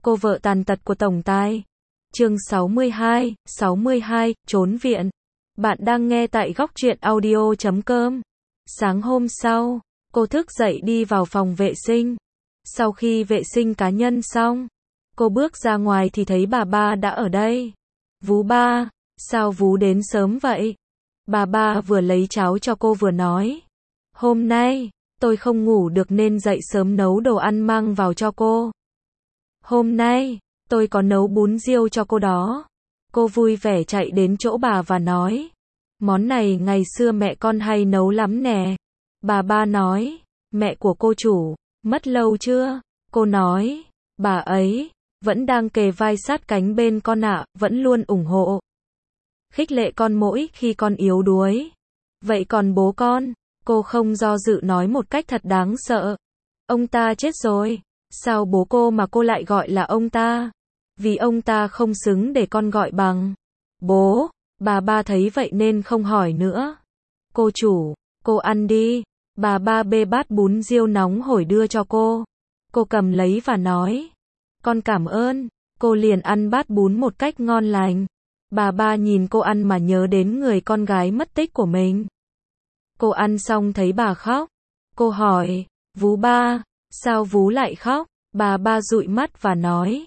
cô vợ tàn tật của tổng tài. Chương 62, trốn viện. Bạn đang nghe tại góc truyện audio.com. Sáng hôm sau, cô thức dậy đi vào phòng vệ sinh. Sau khi vệ sinh cá nhân xong, cô bước ra ngoài thì thấy bà ba đã ở đây. Vú ba, sao vú đến sớm vậy? Bà ba vừa lấy cháo cho cô vừa nói. Hôm nay, tôi không ngủ được nên dậy sớm nấu đồ ăn mang vào cho cô. Hôm nay, tôi có nấu bún riêu cho cô đó. Cô vui vẻ chạy đến chỗ bà và nói. Món này ngày xưa mẹ con hay nấu lắm nè. Bà ba nói, mẹ của cô chủ, mất lâu chưa? Cô nói, bà ấy, vẫn đang kề vai sát cánh bên con ạ, vẫn luôn ủng hộ. Khích lệ con mỗi khi con yếu đuối. Vậy còn bố con? Cô không do dự nói một cách thật đáng sợ. Ông ta chết rồi. Sao bố cô mà cô lại gọi là ông ta? Vì ông ta không xứng để con gọi bằng bố. Bà ba thấy vậy nên không hỏi nữa. Cô chủ, cô ăn đi. Bà ba bê bát bún riêu nóng hổi đưa cho cô. Cô cầm lấy và nói. Con cảm ơn. Cô liền ăn bát bún một cách ngon lành. Bà ba nhìn cô ăn mà nhớ đến người con gái mất tích của mình. Cô ăn xong thấy bà khóc. Cô hỏi, vú ba, sao vú lại khóc? Bà ba dụi mắt và nói,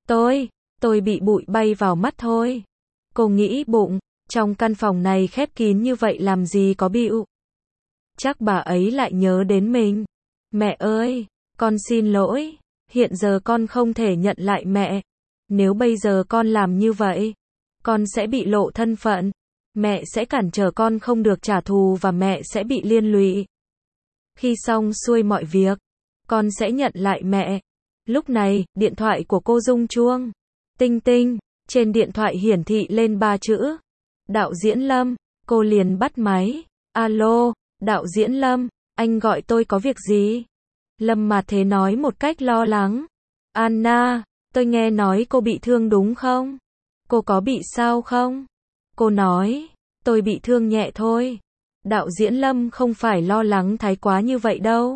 tôi bị bụi bay vào mắt thôi. Cô nghĩ bụng, trong căn phòng này khép kín như vậy làm gì có bịu. Chắc bà ấy lại nhớ đến mình. Mẹ ơi, con xin lỗi, hiện giờ con không thể nhận lại mẹ. Nếu bây giờ con làm như vậy, con sẽ bị lộ thân phận. Mẹ sẽ cản trở con không được trả thù và mẹ sẽ bị liên lụy. Khi xong xuôi mọi việc, con sẽ nhận lại mẹ. Lúc này, điện thoại của cô rung chuông. Tinh tinh, trên điện thoại hiển thị lên 3 chữ. Đạo diễn Lâm, cô liền bắt máy. Alo, đạo diễn Lâm, anh gọi tôi có việc gì? Lâm mà thế nói một cách lo lắng. Anna, tôi nghe nói cô bị thương đúng không? Cô có bị sao không? Cô nói, tôi bị thương nhẹ thôi. Đạo diễn Lâm không phải lo lắng thái quá như vậy đâu.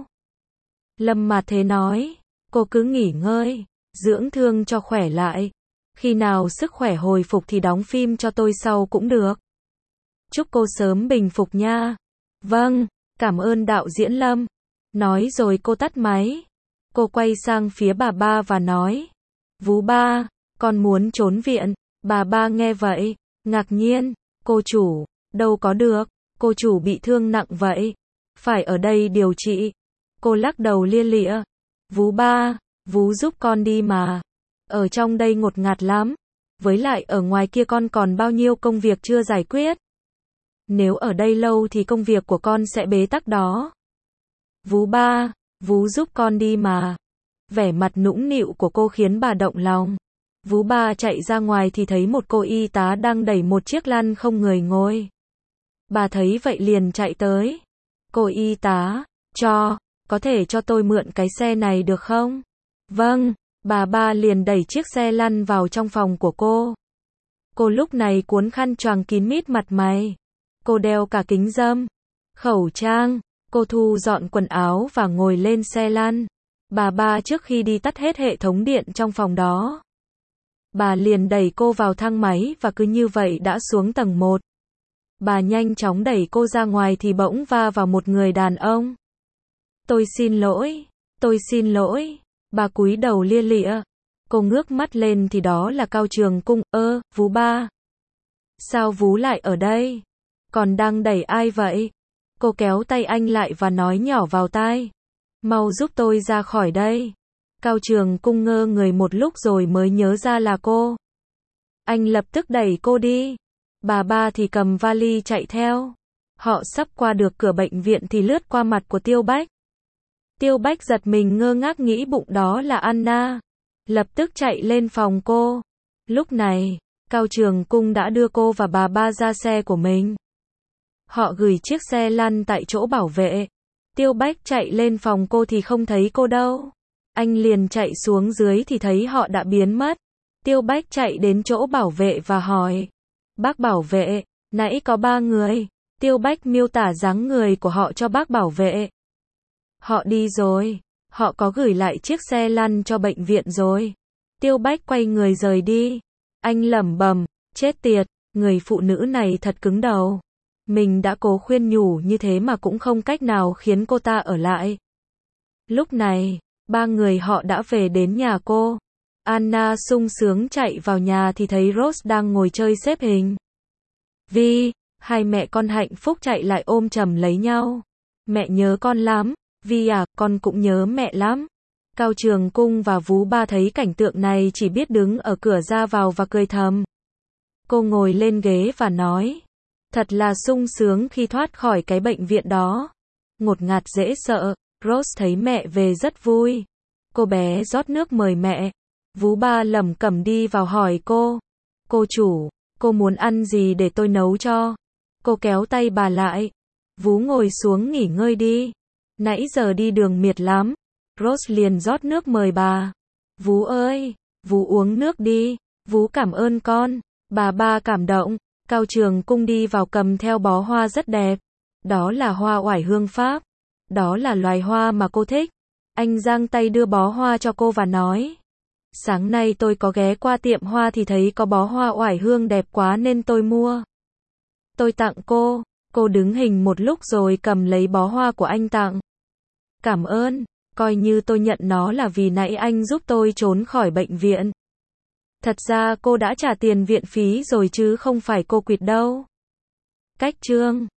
Lâm mà thế nói, cô cứ nghỉ ngơi, dưỡng thương cho khỏe lại. Khi nào sức khỏe hồi phục thì đóng phim cho tôi sau cũng được. Chúc cô sớm bình phục nha. Vâng, cảm ơn đạo diễn Lâm. Nói rồi cô tắt máy. Cô quay sang phía bà ba và nói, vú ba, con muốn trốn viện. Bà ba nghe vậy, ngạc nhiên, cô chủ, đâu có được, cô chủ bị thương nặng vậy, phải ở đây điều trị. Cô lắc đầu lia lịa, vú ba, vú giúp con đi mà, ở trong đây ngột ngạt lắm, với lại ở ngoài kia con còn bao nhiêu công việc chưa giải quyết. Nếu ở đây lâu thì công việc của con sẽ bế tắc đó. Vú ba, vú giúp con đi mà. Vẻ mặt nũng nịu của cô khiến bà động lòng. Vú ba chạy ra ngoài thì thấy một cô y tá đang đẩy một chiếc lăn không người ngồi. Bà thấy vậy liền chạy tới. Cô y tá, có thể cho tôi mượn cái xe này được không? Vâng, bà ba liền đẩy chiếc xe lăn vào trong phòng của cô. Cô lúc này cuốn khăn choàng kín mít mặt mày. Cô đeo cả kính râm, khẩu trang, cô thu dọn quần áo và ngồi lên xe lăn. Bà ba trước khi đi tắt hết hệ thống điện trong phòng đó. Bà liền đẩy cô vào thang máy và cứ như vậy đã xuống tầng 1. Bà nhanh chóng đẩy cô ra ngoài thì bỗng va vào một người đàn ông. Tôi xin lỗi. Bà cúi đầu lia lịa. Cô ngước mắt lên thì đó là Cao Trường Cung. Vú ba. Sao vú lại ở đây? Còn đang đẩy ai vậy? Cô kéo tay anh lại và nói nhỏ vào tai. Mau giúp tôi ra khỏi đây. Cao Trường Cung ngơ người một lúc rồi mới nhớ ra là cô. Anh lập tức đẩy cô đi. Bà ba thì cầm vali chạy theo. Họ sắp qua được cửa bệnh viện thì lướt qua mặt của Tiêu Bách. Tiêu Bách giật mình ngơ ngác nghĩ bụng đó là Anna. Lập tức chạy lên phòng cô. Lúc này, Cao Trường Cung đã đưa cô và bà ba ra xe của mình. Họ gửi chiếc xe lăn tại chỗ bảo vệ. Tiêu Bách chạy lên phòng cô thì không thấy cô đâu. Anh liền chạy xuống dưới thì thấy họ đã biến mất. Tiêu Bách chạy đến chỗ bảo vệ và hỏi. Bác bảo vệ, nãy có 3 người. Tiêu Bách miêu tả dáng người của họ cho bác bảo vệ. Họ đi rồi. Họ có gửi lại chiếc xe lăn cho bệnh viện rồi. Tiêu Bách quay người rời đi. Anh lẩm bẩm, chết tiệt, người phụ nữ này thật cứng đầu. Mình đã cố khuyên nhủ như thế mà cũng không cách nào khiến cô ta ở lại. Lúc này, ba người họ đã về đến nhà cô. Anna sung sướng chạy vào nhà thì thấy Rose đang ngồi chơi xếp hình. Vi, hai mẹ con hạnh phúc chạy lại ôm chầm lấy nhau. Mẹ nhớ con lắm. Vi à, con cũng nhớ mẹ lắm. Cao Trường Cung và Vú Ba thấy cảnh tượng này chỉ biết đứng ở cửa ra vào và cười thầm. Cô ngồi lên ghế và nói. Thật là sung sướng khi thoát khỏi cái bệnh viện đó. Ngột ngạt dễ sợ. Rose thấy mẹ về rất vui. Cô bé rót nước mời mẹ. Vú Ba lẩm cẩm đi vào hỏi cô. Cô chủ, cô muốn ăn gì để tôi nấu cho? Cô kéo tay bà lại. Vú ngồi xuống nghỉ ngơi đi. Nãy giờ đi đường mệt lắm. Rose liền rót nước mời bà. Vú ơi, Vú uống nước đi. Vú cảm ơn con. Bà Ba cảm động. Cao Trường Cung đi vào cầm theo bó hoa rất đẹp. Đó là hoa oải hương Pháp. Đó là loài hoa mà cô thích. Anh giang tay đưa bó hoa cho cô và nói. Sáng nay tôi có ghé qua tiệm hoa thì thấy có bó hoa oải hương đẹp quá nên tôi mua. Tôi tặng cô. Cô đứng hình một lúc rồi cầm lấy bó hoa của anh tặng. Cảm ơn, coi như tôi nhận nó là vì nãy anh giúp tôi trốn khỏi bệnh viện. Thật ra cô đã trả tiền viện phí rồi chứ không phải cô quỵt đâu. Cách chương